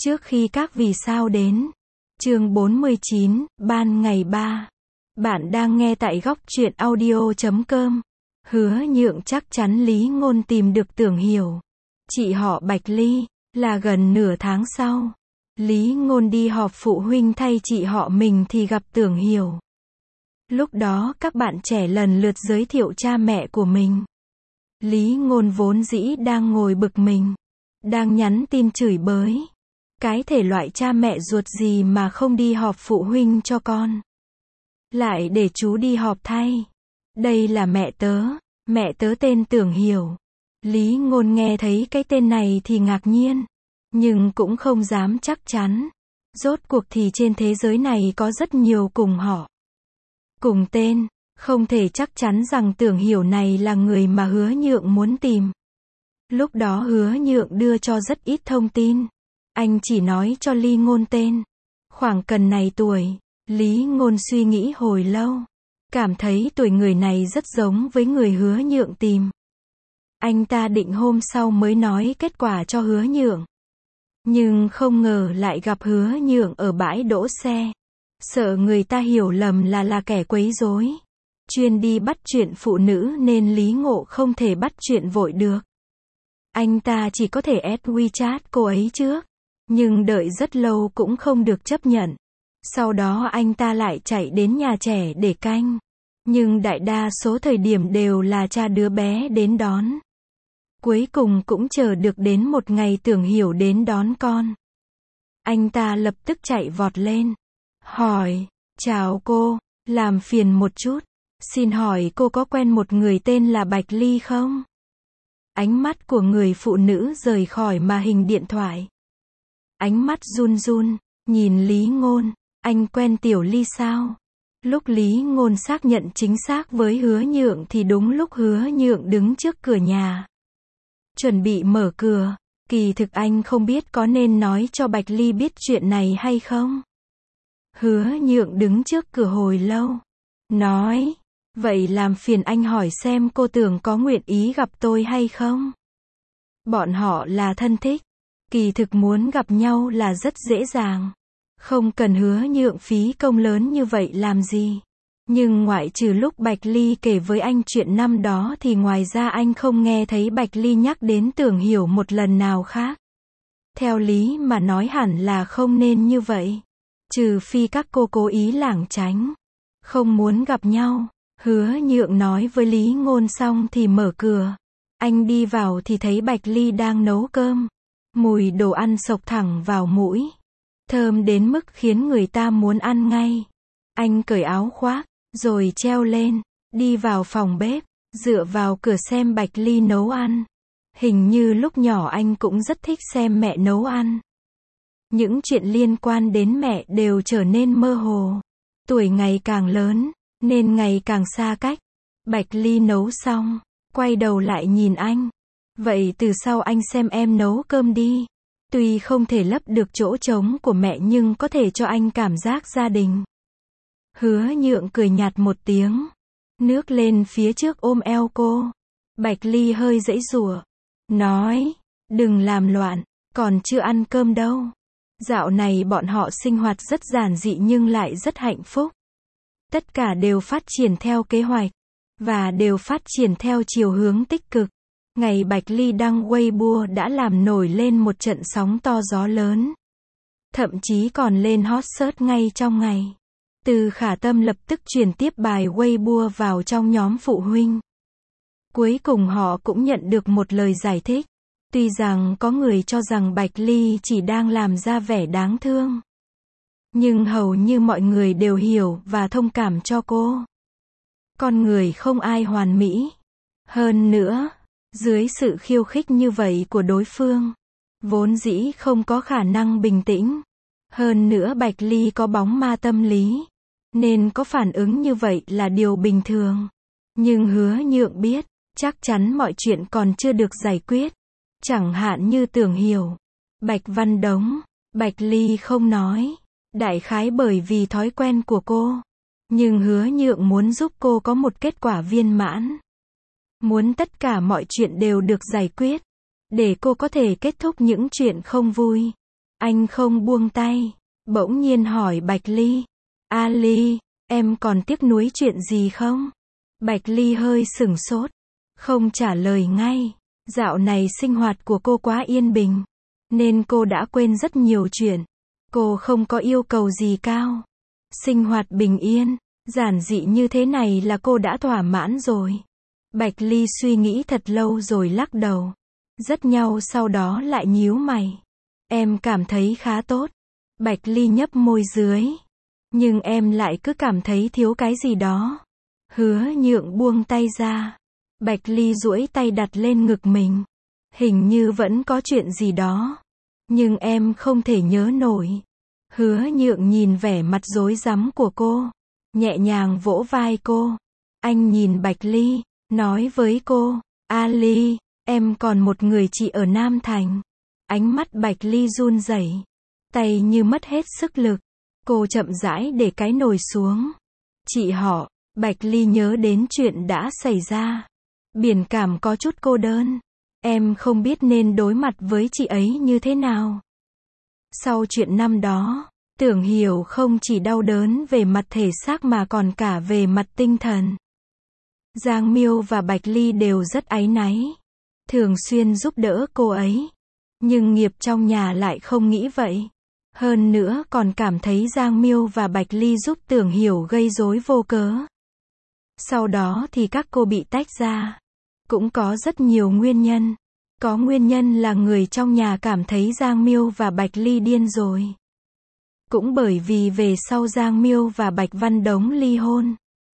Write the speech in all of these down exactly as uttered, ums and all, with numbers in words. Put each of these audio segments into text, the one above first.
Trước khi các vì sao đến. Chương bốn mươi chín, ban ngày ba. Bạn đang nghe tại góc truyện audio chấm com. Hứa Nhượng chắc chắn Lý Ngôn tìm được Tưởng Hiểu, chị họ Bạch Ly, là gần nửa tháng sau. Lý Ngôn đi họp phụ huynh thay chị họ mình thì gặp Tưởng Hiểu. Lúc đó các bạn trẻ lần lượt giới thiệu cha mẹ của mình. Lý Ngôn vốn dĩ đang ngồi bực mình, đang nhắn tin chửi bới. Cái thể loại cha mẹ ruột gì mà không đi họp phụ huynh cho con, lại để chú đi họp thay. Đây là mẹ tớ, mẹ tớ tên Tưởng Hiểu. Lý Ngôn nghe thấy cái tên này thì ngạc nhiên, nhưng cũng không dám chắc chắn. Rốt cuộc thì trên thế giới này có rất nhiều cùng họ, cùng tên, không thể chắc chắn rằng Tưởng Hiểu này là người mà Hứa Nhượng muốn tìm. Lúc đó Hứa Nhượng đưa cho rất ít thông tin. Anh chỉ nói cho Lý Ngôn tên, khoảng cần này tuổi. Lý Ngôn suy nghĩ hồi lâu, cảm thấy tuổi người này rất giống với người Hứa Nhượng tìm. Anh ta định hôm sau mới nói kết quả cho Hứa Nhượng. Nhưng không ngờ lại gặp Hứa Nhượng ở bãi đỗ xe. Sợ người ta hiểu lầm là là kẻ quấy rối, chuyên đi bắt chuyện phụ nữ nên Lý Ngộ không thể bắt chuyện vội được. Anh ta chỉ có thể add WeChat cô ấy trước, nhưng đợi rất lâu cũng không được chấp nhận. Sau đó anh ta lại chạy đến nhà trẻ để canh. Nhưng đại đa số thời điểm đều là cha đứa bé đến đón. Cuối cùng cũng chờ được đến một ngày Tưởng Hiểu đến đón con. Anh ta lập tức chạy vọt lên, hỏi, chào cô, làm phiền một chút. Xin hỏi cô có quen một người tên là Bạch Ly không? Ánh mắt của người phụ nữ rời khỏi màn hình điện thoại. Ánh mắt run run, nhìn Lý Ngôn, anh quen Tiểu Ly sao? Lúc Lý Ngôn xác nhận chính xác với Hứa Nhượng thì đúng lúc Hứa Nhượng đứng trước cửa nhà, chuẩn bị mở cửa. Kỳ thực anh không biết có nên nói cho Bạch Ly biết chuyện này hay không. Hứa Nhượng đứng trước cửa hồi lâu, nói, vậy làm phiền anh hỏi xem cô Tưởng có nguyện ý gặp tôi hay không? Bọn họ là thân thích, kỳ thực muốn gặp nhau là rất dễ dàng. Không cần Hứa Nhượng phí công lớn như vậy làm gì. Nhưng ngoại trừ lúc Bạch Ly kể với anh chuyện năm đó thì ngoài ra anh không nghe thấy Bạch Ly nhắc đến Tưởng Hiểu một lần nào khác. Theo lý mà nói hẳn là không nên như vậy. Trừ phi các cô cố ý lảng tránh, không muốn gặp nhau. Hứa Nhượng nói với Lý Ngôn xong thì mở cửa. Anh đi vào thì thấy Bạch Ly đang nấu cơm. Mùi đồ ăn xộc thẳng vào mũi, thơm đến mức khiến người ta muốn ăn ngay. Anh cởi áo khoác, rồi treo lên, đi vào phòng bếp, dựa vào cửa xem Bạch Ly nấu ăn. Hình như lúc nhỏ anh cũng rất thích xem mẹ nấu ăn. Những chuyện liên quan đến mẹ đều trở nên mơ hồ. Tuổi ngày càng lớn, nên ngày càng xa cách. Bạch Ly nấu xong, quay đầu lại nhìn anh. Vậy từ sau anh xem em nấu cơm đi. Tuy không thể lấp được chỗ trống của mẹ nhưng có thể cho anh cảm giác gia đình. Hứa Nhượng cười nhạt một tiếng, nước lên phía trước ôm eo cô. Bạch Ly hơi giãy giụa, nói, đừng làm loạn, còn chưa ăn cơm đâu. Dạo này bọn họ sinh hoạt rất giản dị nhưng lại rất hạnh phúc. Tất cả đều phát triển theo kế hoạch, và đều phát triển theo chiều hướng tích cực. Ngày Bạch Ly đăng Weibo đã làm nổi lên một trận sóng to gió lớn. Thậm chí còn lên hot search ngay trong ngày. Từ Khả Tâm lập tức truyền tiếp bài Weibo vào trong nhóm phụ huynh. Cuối cùng họ cũng nhận được một lời giải thích. Tuy rằng có người cho rằng Bạch Ly chỉ đang làm ra vẻ đáng thương, nhưng hầu như mọi người đều hiểu và thông cảm cho cô. Con người không ai hoàn mỹ. Hơn nữa, dưới sự khiêu khích như vậy của đối phương, vốn dĩ không có khả năng bình tĩnh. Hơn nữa Bạch Ly có bóng ma tâm lý, nên có phản ứng như vậy là điều bình thường. Nhưng Hứa Nhượng biết, chắc chắn mọi chuyện còn chưa được giải quyết. Chẳng hạn như Tưởng Hiểu, Bạch Văn Đống, Bạch Ly không nói. Đại khái bởi vì thói quen của cô. Nhưng Hứa Nhượng muốn giúp cô có một kết quả viên mãn. Muốn tất cả mọi chuyện đều được giải quyết, để cô có thể kết thúc những chuyện không vui. Anh không buông tay, bỗng nhiên hỏi Bạch Ly. A Ly, em còn tiếc nuối chuyện gì không? Bạch Ly hơi sửng sốt, không trả lời ngay. Dạo này sinh hoạt của cô quá yên bình, nên cô đã quên rất nhiều chuyện. Cô không có yêu cầu gì cao. Sinh hoạt bình yên, giản dị như thế này là cô đã thỏa mãn rồi. Bạch Ly suy nghĩ thật lâu rồi lắc đầu. Rất nhau sau đó lại nhíu mày. Em cảm thấy khá tốt. Bạch Ly nhấp môi dưới. Nhưng em lại cứ cảm thấy thiếu cái gì đó. Hứa Nhượng buông tay ra. Bạch Ly duỗi tay đặt lên ngực mình. Hình như vẫn có chuyện gì đó. Nhưng em không thể nhớ nổi. Hứa Nhượng nhìn vẻ mặt rối rắm của cô. Nhẹ nhàng vỗ vai cô. Anh nhìn Bạch Ly, nói với cô. A Ly, em còn một người chị ở Nam Thành. Ánh mắt Bạch Ly run rẩy, tay như mất hết sức lực. Cô chậm rãi để cái nồi xuống. Chị họ, Bạch Ly nhớ đến chuyện đã xảy ra. Biển Cảm có chút cô đơn. Em không biết nên đối mặt với chị ấy như thế nào. Sau chuyện năm đó, Tưởng Hiểu không chỉ đau đớn về mặt thể xác mà còn cả về mặt tinh thần. Giang Miêu và Bạch Ly đều rất áy náy, thường xuyên giúp đỡ cô ấy. Nhưng nghiệp trong nhà lại không nghĩ vậy. Hơn nữa còn cảm thấy Giang Miêu và Bạch Ly giúp Tưởng Hiểu gây rối vô cớ. Sau đó thì các cô bị tách ra. Cũng có rất nhiều nguyên nhân. Có nguyên nhân là người trong nhà cảm thấy Giang Miêu và Bạch Ly điên rồi. Cũng bởi vì về sau Giang Miêu và Bạch Văn Đống ly hôn.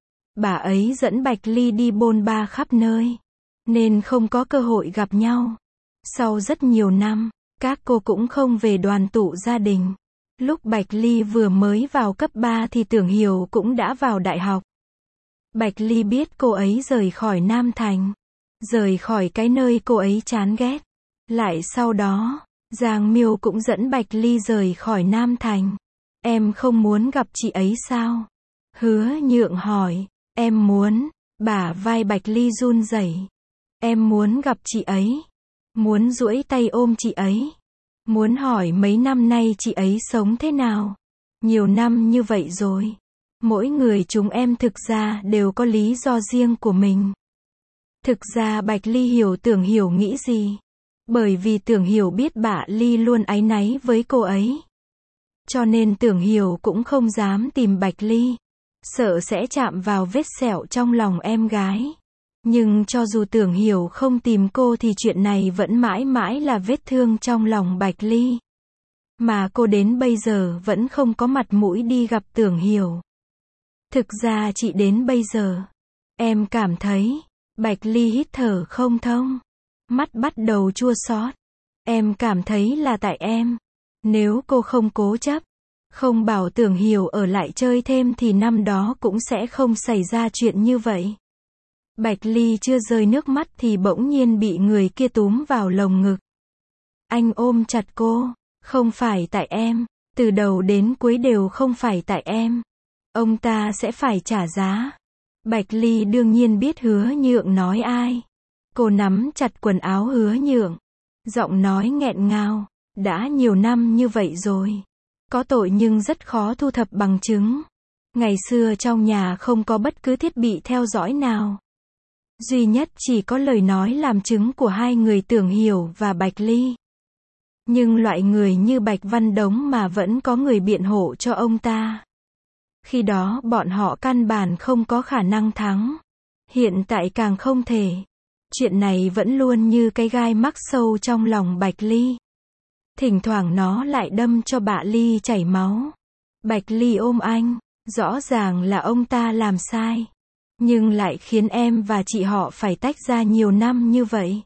Bà ấy dẫn Bạch Ly đi bôn ba khắp nơi, nên không có cơ hội gặp nhau. Sau rất nhiều năm, các cô cũng không về đoàn tụ gia đình. Lúc Bạch Ly vừa mới vào cấp ba thì Tưởng Hiểu cũng đã vào đại học. Bạch Ly biết cô ấy rời khỏi Nam Thành, rời khỏi cái nơi cô ấy chán ghét. Lại sau đó, Giang Miêu cũng dẫn Bạch Ly rời khỏi Nam Thành. Em không muốn gặp chị ấy sao? Hứa Nhượng hỏi. Em muốn. Bả vai Bạch Ly run rẩy. Em muốn gặp chị ấy. Muốn duỗi tay ôm chị ấy. Muốn hỏi mấy năm nay chị ấy sống thế nào. Nhiều năm như vậy rồi. Mỗi người chúng em thực ra đều có lý do riêng của mình. Thực ra Bạch Ly hiểu Tưởng Hiểu nghĩ gì. Bởi vì Tưởng Hiểu biết bà Ly luôn áy náy với cô ấy. Cho nên Tưởng Hiểu cũng không dám tìm Bạch Ly. Sợ sẽ chạm vào vết sẹo trong lòng em gái. Nhưng cho dù Tưởng Hiểu không tìm cô thì chuyện này vẫn mãi mãi là vết thương trong lòng Bạch Ly. Mà cô đến bây giờ vẫn không có mặt mũi đi gặp Tưởng Hiểu. Thực ra chị đến bây giờ, em cảm thấy, Bạch Ly hít thở không thông. Mắt bắt đầu chua xót. Em cảm thấy là tại em. Nếu cô không cố chấp, không bảo Tưởng Hiểu ở lại chơi thêm thì năm đó cũng sẽ không xảy ra chuyện như vậy. Bạch Ly chưa rơi nước mắt thì bỗng nhiên bị người kia túm vào lồng ngực. Anh ôm chặt cô. Không phải tại em. Từ đầu đến cuối đều không phải tại em. Ông ta sẽ phải trả giá. Bạch Ly đương nhiên biết Hứa Nhượng nói ai. Cô nắm chặt quần áo Hứa Nhượng. Giọng nói nghẹn ngào. Đã nhiều năm như vậy rồi. Có tội nhưng rất khó thu thập bằng chứng. Ngày xưa trong nhà không có bất cứ thiết bị theo dõi nào. Duy nhất chỉ có lời nói làm chứng của hai người Tưởng Hiểu và Bạch Ly. Nhưng loại người như Bạch Văn Đống mà vẫn có người biện hộ cho ông ta. Khi đó bọn họ căn bản không có khả năng thắng. Hiện tại càng không thể. Chuyện này vẫn luôn như cái gai mắc sâu trong lòng Bạch Ly. Thỉnh thoảng nó lại đâm cho bà Ly chảy máu. Bạch Ly ôm anh. Rõ ràng là ông ta làm sai. Nhưng lại khiến em và chị họ phải tách ra nhiều năm như vậy.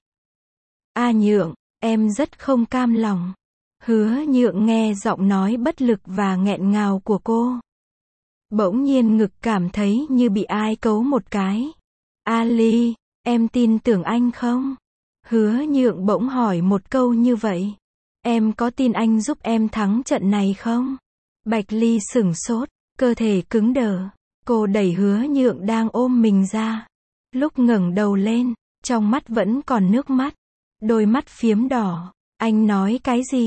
A Nhượng, em rất không cam lòng. Hứa Nhượng nghe giọng nói bất lực và nghẹn ngào của cô. Bỗng nhiên ngực cảm thấy như bị ai cấu một cái. A Ly, em tin tưởng anh không? Hứa Nhượng bỗng hỏi một câu như vậy. Em có tin anh giúp em thắng trận này không? Bạch Ly sửng sốt, cơ thể cứng đờ. Cô đẩy Hứa Nhượng đang ôm mình ra. Lúc ngẩng đầu lên, trong mắt vẫn còn nước mắt. Đôi mắt phiếm đỏ. Anh nói cái gì?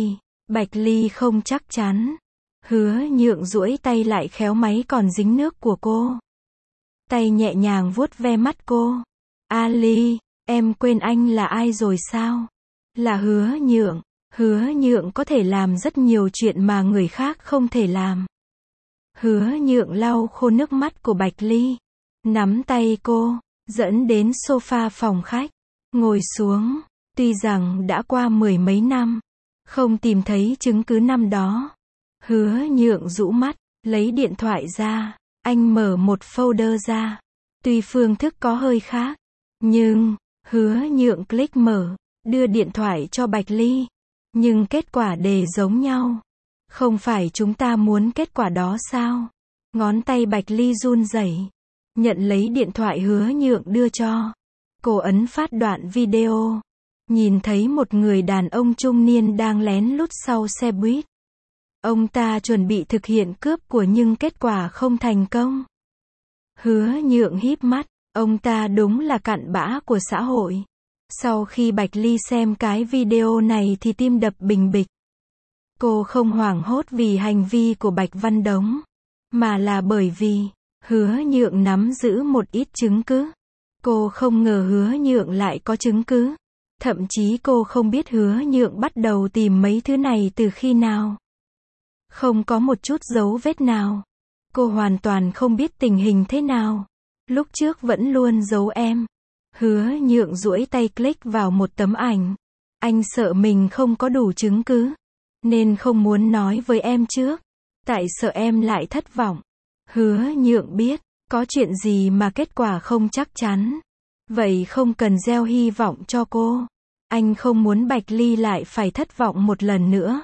Bạch Ly không chắc chắn. Hứa Nhượng duỗi tay lại khéo máy còn dính nước của cô. Tay nhẹ nhàng vuốt ve mắt cô. A Ly, em quên anh là ai rồi sao? Là Hứa Nhượng. Hứa Nhượng có thể làm rất nhiều chuyện mà người khác không thể làm. Hứa Nhượng lau khô nước mắt của Bạch Ly. Nắm tay cô, dẫn đến sofa phòng khách. Ngồi xuống. Tuy rằng đã qua mười mấy năm, không tìm thấy chứng cứ năm đó. Hứa Nhượng rũ mắt, lấy điện thoại ra. Anh mở một folder ra. Tuy phương thức có hơi khác, nhưng, Hứa Nhượng click mở, đưa điện thoại cho Bạch Ly. Nhưng kết quả đều giống nhau. Không phải chúng ta muốn kết quả đó sao? Ngón tay Bạch Ly run rẩy, nhận lấy điện thoại Hứa Nhượng đưa cho. Cô ấn phát đoạn video. Nhìn thấy một người đàn ông trung niên đang lén lút sau xe buýt. Ông ta chuẩn bị thực hiện cướp của nhưng kết quả không thành công. Hứa Nhượng híp mắt, ông ta đúng là cặn bã của xã hội. Sau khi Bạch Ly xem cái video này thì tim đập bình bịch. Cô không hoảng hốt vì hành vi của Bạch Văn Đống, mà là bởi vì Hứa Nhượng nắm giữ một ít chứng cứ. Cô không ngờ Hứa Nhượng lại có chứng cứ. Thậm chí cô không biết Hứa Nhượng bắt đầu tìm mấy thứ này từ khi nào. Không có một chút dấu vết nào. Cô hoàn toàn không biết tình hình thế nào. Lúc trước vẫn luôn giấu em. Hứa Nhượng duỗi tay click vào một tấm ảnh. Anh sợ mình không có đủ chứng cứ, nên không muốn nói với em trước. Tại sợ em lại thất vọng. Hứa Nhượng biết, có chuyện gì mà kết quả không chắc chắn. Vậy không cần gieo hy vọng cho cô. Anh không muốn Bạch Ly lại phải thất vọng một lần nữa.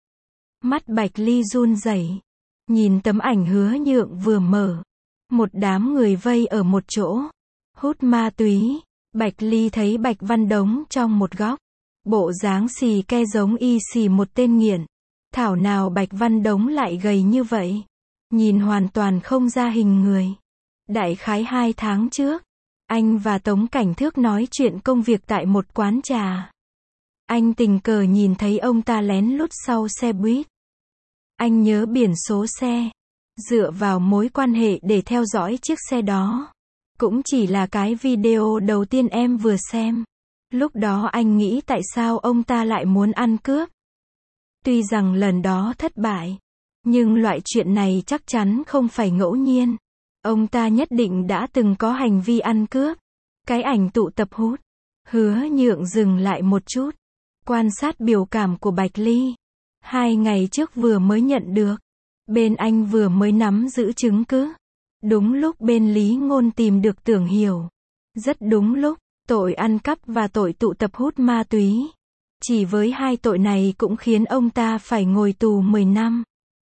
Mắt Bạch Ly run rẩy, nhìn tấm ảnh Hứa Nhượng vừa mở. Một đám người vây ở một chỗ, hút ma túy. Bạch Ly thấy Bạch Văn Đống trong một góc. Bộ dáng xì ke giống y xì một tên nghiện. Thảo nào Bạch Văn Đống lại gầy như vậy. Nhìn hoàn toàn không ra hình người. Đại khái hai tháng trước, anh và Tống Cảnh Thước nói chuyện công việc tại một quán trà. Anh tình cờ nhìn thấy ông ta lén lút sau xe buýt. Anh nhớ biển số xe, dựa vào mối quan hệ để theo dõi chiếc xe đó. Cũng chỉ là cái video đầu tiên em vừa xem. Lúc đó anh nghĩ tại sao ông ta lại muốn ăn cướp. Tuy rằng lần đó thất bại, nhưng loại chuyện này chắc chắn không phải ngẫu nhiên. Ông ta nhất định đã từng có hành vi ăn cướp. Cái ảnh tụ tập hút. Hứa Nhượng dừng lại một chút, quan sát biểu cảm của Bạch Ly. Hai ngày trước vừa mới nhận được. Bên anh vừa mới nắm giữ chứng cứ. Đúng lúc bên Lý Ngôn tìm được Tưởng Hiểu. Rất đúng lúc, tội ăn cắp và tội tụ tập hút ma túy. Chỉ với hai tội này cũng khiến ông ta phải ngồi tù mười năm.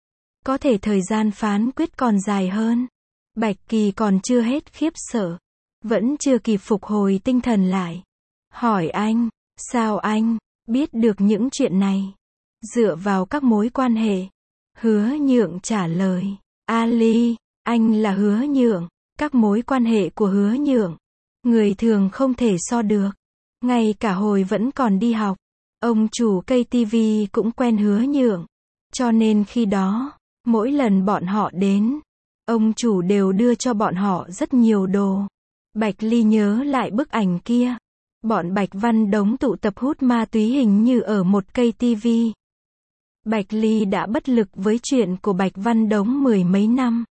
Có thể thời gian phán quyết còn dài hơn. Bạch Kỳ còn chưa hết khiếp sợ. Vẫn chưa kịp phục hồi tinh thần lại. Hỏi anh, sao anh biết được những chuyện này? Dựa vào các mối quan hệ. Hứa Nhượng trả lời. A Ly, anh là Hứa Nhượng. Các mối quan hệ của Hứa Nhượng, người thường không thể so được. Ngay cả hồi vẫn còn đi học, ông chủ cây tivi cũng quen Hứa Nhượng. Cho nên khi đó, mỗi lần bọn họ đến, ông chủ đều đưa cho bọn họ rất nhiều đồ. Bạch Ly nhớ lại bức ảnh kia. Bọn Bạch Văn Đống tụ tập hút ma túy hình như ở một cây tivi. Bạch Ly đã bất lực với chuyện của Bạch Văn Đống mười mấy năm.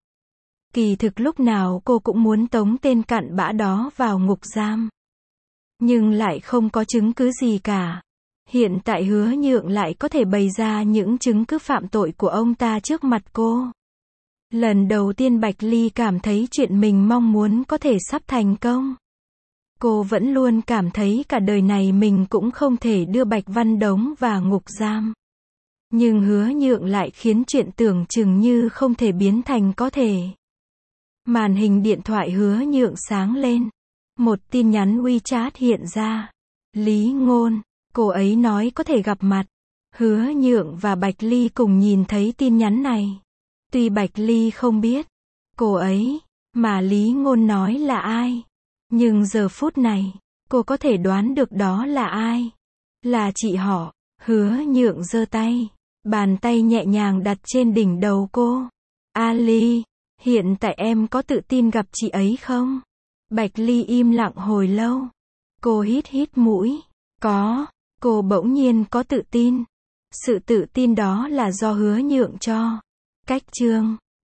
Kỳ thực lúc nào cô cũng muốn tống tên cặn bã đó vào ngục giam. Nhưng lại không có chứng cứ gì cả. Hiện tại Hứa Nhượng lại có thể bày ra những chứng cứ phạm tội của ông ta trước mặt cô. Lần đầu tiên Bạch Ly cảm thấy chuyện mình mong muốn có thể sắp thành công. Cô vẫn luôn cảm thấy cả đời này mình cũng không thể đưa Bạch Văn Đống vào ngục giam. Nhưng Hứa Nhượng lại khiến chuyện tưởng chừng như không thể biến thành có thể. Màn hình điện thoại Hứa Nhượng sáng lên. Một tin nhắn WeChat hiện ra. Lý Ngôn, cô ấy nói có thể gặp mặt. Hứa Nhượng và Bạch Ly cùng nhìn thấy tin nhắn này. Tuy Bạch Ly không biết cô ấy, mà Lý Ngôn nói là ai. Nhưng giờ phút này, cô có thể đoán được đó là ai. Là chị họ. Hứa Nhượng giơ tay. Bàn tay nhẹ nhàng đặt trên đỉnh đầu cô. Ali, hiện tại em có tự tin gặp chị ấy không? Bạch Ly im lặng hồi lâu. Cô hít hít mũi. Có. Cô bỗng nhiên có tự tin. Sự tự tin đó là do Hứa Nhượng cho. Cách chương